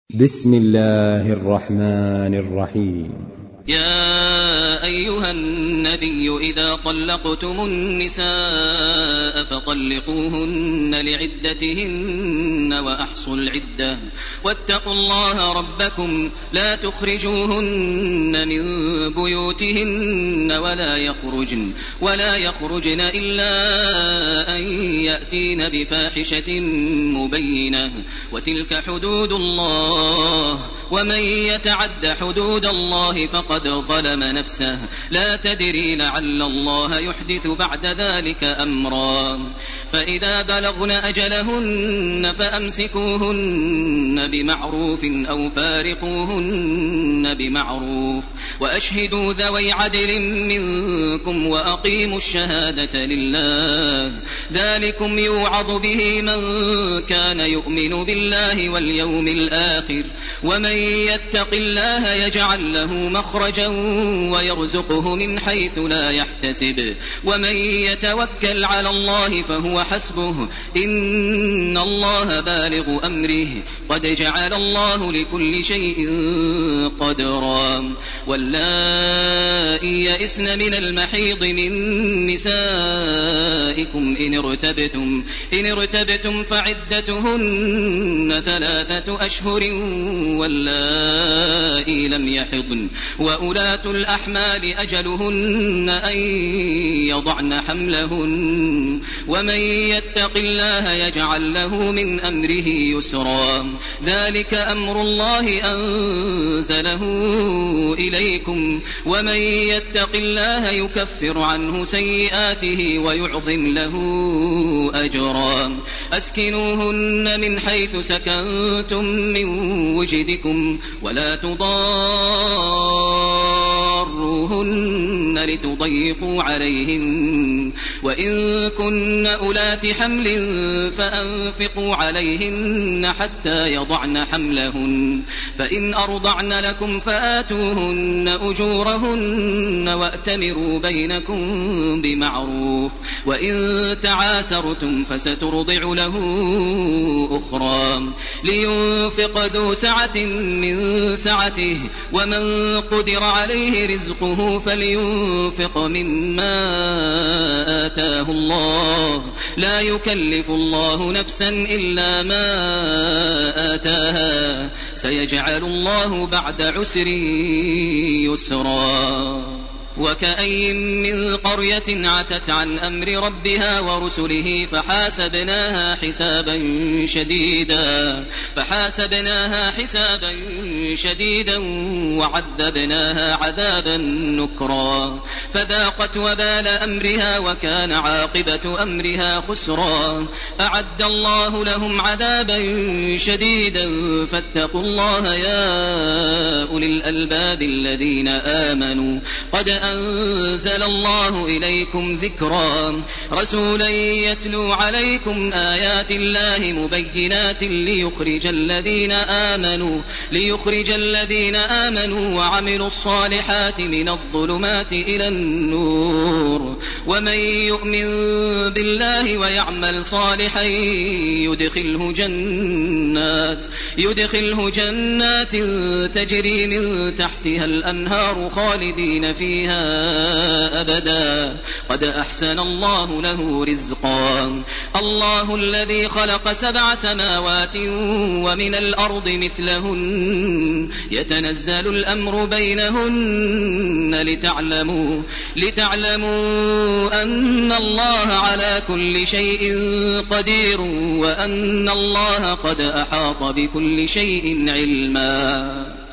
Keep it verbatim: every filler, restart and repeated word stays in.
بسم الله الرحمن الرحيم. يا أيها النبي إذا طلقتم النساء فطلقوهن لعدتهن وأحصوا العدة واتقوا الله ربكم لا تخرجوهن من بيوتهن ولا يخرجن ولا يخرجن إلا أن يأتين بفاحشة مبينة وتلك حدود الله ومن يتعد حدود الله فقد ظلم نفسه لا تدري لعل الله يحدث بعد ذلك أمرا فإذا بلغن أجلهن فأمسكوهن بمعروف أو فارقوهن بمعروف وأشهدوا ذوي عدل منكم وأقيموا الشهادة لله ذلكم يوعظ به من كان يؤمن بالله واليوم الآخر ومن يتق الله يجعل له مخرجا ويرزقه من حيث لا يحتسب ومن يتوكل على الله فهو حسبه إن الله بالغ أمره قد جعل الله لكل شيء قدرا واللائي يئسن من المحيض من نسائكم إن ارتبتم, إن ارتبتم فعدتهن ثلاثة أشهر واللائي لم يحضن وأولاة الأحمال أجلهن أن يضعن حملهن ومن يتق الله يجعل له من أمره يسرا ذلك أمر الله أنزله إليكم ومن يتق الله يكفر عنه سيئاته ويعظم له أجرا أسكنوهن من حيث سكنتم من وجدكم ولا تضاروهن لتضيقوا عليهن وإن كن أولات حمل فأنفقوا عليهن حتى يضعن حملهن فإن أرضعن لكم فآتوهن أجورهن وأتمروا بينكم بمعروف وإن تعاسرتم فسترضع له أخرى لينفق ذو سعة من سعته ومن قدر عليه رزقه فلينفق مما آتاه الله لا يكلف الله نفسا إلا ما آتاها سيجعل الله بعد عسر يسرا وكأي من قرية عتت عن أمر ربها ورسله فحاسبناها حسابا شديدا فحاسبناها حسابا شديدا وعذبناها عذابا نكرا فذاقت وبال أمرها وكان عاقبة أمرها خسرا أعد الله لهم عذابا شديدا فاتقوا الله يا أولي الألباب الذين آمنوا قد أنزل الله إليكم ذكرا رسولا يتلو عليكم آيات الله مبينات ليخرج الذين آمنوا ليخرج الذين آمنوا وعملوا الصالحات من الظلمات إلى النور ومن يؤمن بالله ويعمل صالحا يدخله جنات يدخله جنات تجري من تحتها الأنهار خالدين فيها أبدا قد أحسن الله له رزقا الله الذي خلق سبع سماوات ومن الأرض مثلهن يتنزل الأمر بينهن لتعلموا لتعلموا أن الله على كل شيء قدير وأن الله قد أحاط بكل شيء علما.